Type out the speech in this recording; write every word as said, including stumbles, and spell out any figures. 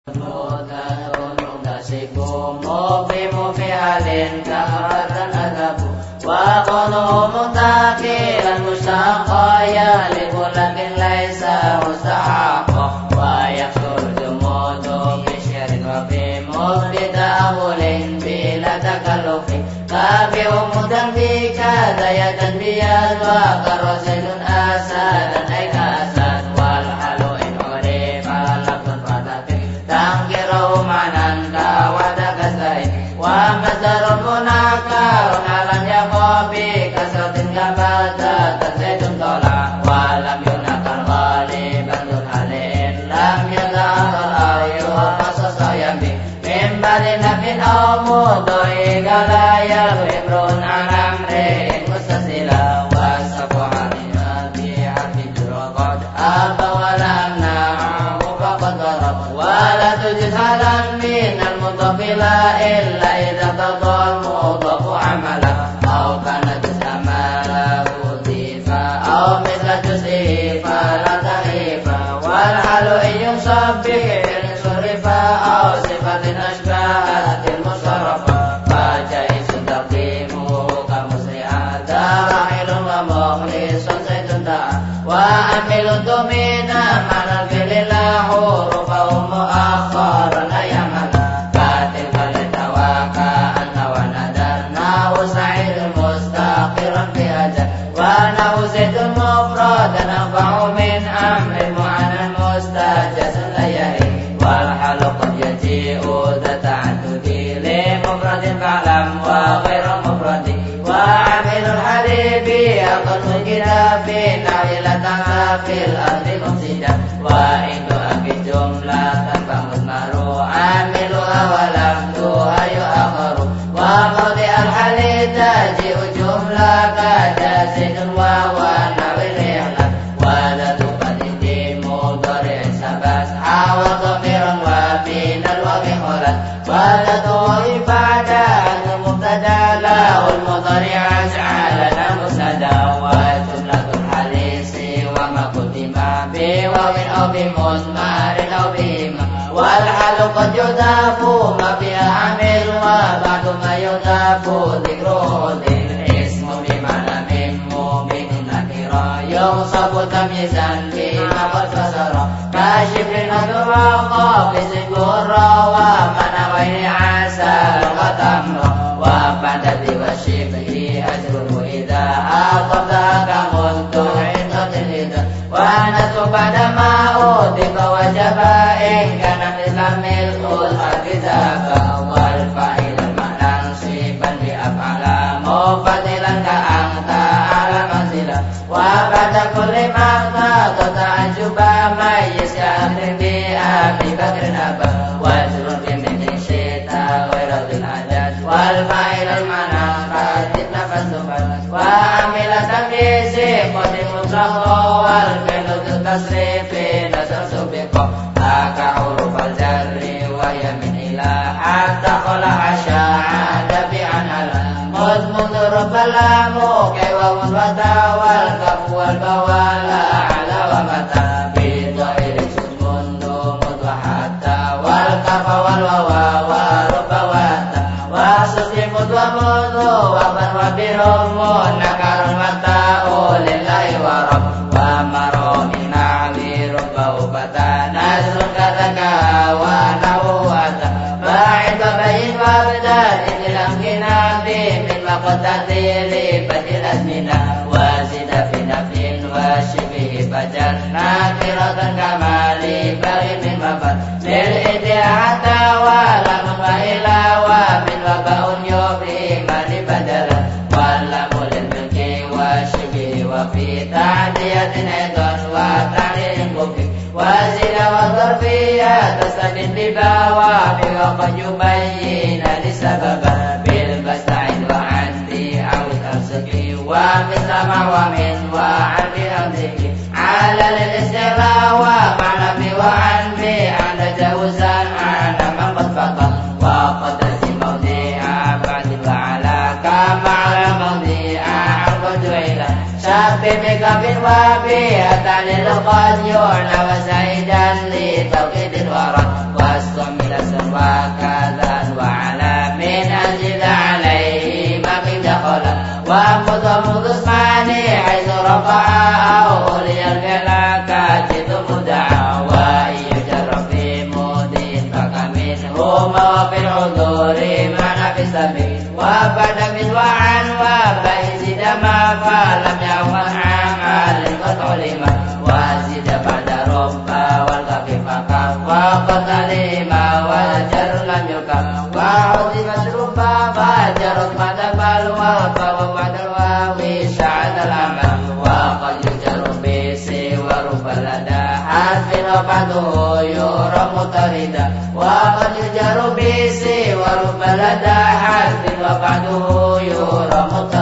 halin kaharatan adabu wa qanu mutaqilan mustaqaya likulakin laisa mustahaqa wa yaksur jumudu bisyarin wa bimubdidahulin bila takallufi kabi umudan bika dayatan biyad wa karosidun asadan aikasad wal halu in urib alakun patatin tangkirau manan kawada kasain wa mazdarun munaka unalan yakobi kasratin gabata tazaitun tola walam yunakal ghaliban dun halin lam yadhar al-ayu masasayami mimbali nafin awmudoi galayal ibrun alamrin mustasila wasafu halina bi'ati juraqad abawalam na'amu faqad darab wala tujid halan minal mutafila illa idha tadal mudafu amala au kana juz'amala utifa au misla juz'i fala tarifa wal halu iyum sabbih surifa au sifatin ashbahatil musarrafa fajaisun taqimu kamusri'ata rahilun wa mukhlisun zaitun ta'a wa amilun tumina manal filillah hurufa mu'akharan ayamala katil kalitawaka anna wa nadarna usa'idun mustaqiran fi ajar wa na'uzidun mufradan anfa'u min amrin mu'anan mustajasun layari wal halu qad yaji'u data'atudi li mufradin fa'lam wa ghairu mufradi wa amilul haribi aqal mujida fi na'ilatan fil ardi mufsida wa indu abi jumlatan fa'mudmaru amilu awalam tuhayu akharu wa qadi al-halita ji'u jumla kajasidun wa wa nawil ihlan wa datu qadidi mudari'in sabas hawa dhamiran wa binal wa bihulat wa datu ibada al-mubtada lahul mudari'as alana musada wa jumlatul halisi wa makutima biwawin aw bimudmarin aw bihima wal halu qad yudafu ma fiha amil wa ba'du ma yudafu dhikruhu dhil ismu bimana mimmu binin nakira yusabu tamyizan bima qad fasara kashifrin aduraqa bisin gurra wa manawaini asal qatamra wa badati wa shibhi ajruhu idha aqabda kamuntu indatil hida wa nasu pada ma'udika wajaba ingkana islamil ul hafizaka wal fa'ilan ma'nan siban bi af'ala mufadilan ka'angta ala manzila wa pada kulli ma'ta tata'ajuba mayyis ka'akrin bi abi bakrin abba wajrun bi min syita wairadil adad wal fa'ilan ma'nan qadid nafas tubat wa amila tamyizi qadim mutlaqo wal fi'lu tasrifi nasar subiqo laka hurufal jarri wa yamin ila hatta qala asya'ada bi'an ala mud mudurub balamu kaiwa mudwata wal kafu wal bawala ala wa mata bidhairi sudmundu mudwa hatta wal kafa wal wawa wa rubawata wa susi mudwa mudu wa ban wa birumu nakarun mata ulillahi wa rabb wa maromin ali rubbahu bata nasrun kataka wa nawata ba'id wa bayin wa badal inil amkinati min maqtatili badil azmina wa zida fi nafin wa shibihi bajar nakiratan kamali bagi min mabad lil idi'ata wa lamun wa ila wa min wabaun yubri mani badala wa lamulil milki wa shibihi wa fi ta'diyatin edon wa ta'lirin buki wa zida wa zarfiyya tasabin bibawa biwa qajubayin alisababa bil basta'in wa andi awit al-saki wa mislama wa min wa andi al-ziki ala lil-istira wa ma'nabi wa anbi anda jawzan ana man qad faqa wa qad azim mawdi'a ba'di wa ala kama ala mawdi'a arba ju'ila syafi bika bin wabi atalil qad yu'na wa zaidan li tawqidil warat wa من وعن وبيزيد ما فلم يوقع عمل قد علم وزيد بعد رب والكف فقط وقد علم والجر لم يكف وعزمت رب فجرت بعد بلوى فهو بعد الواو سعد العمل وقد يجر بسي ورب لدى حذف رفعته يرى مطردا وقد يجر بسي ورب لدى حذف رفعته يرى مطردا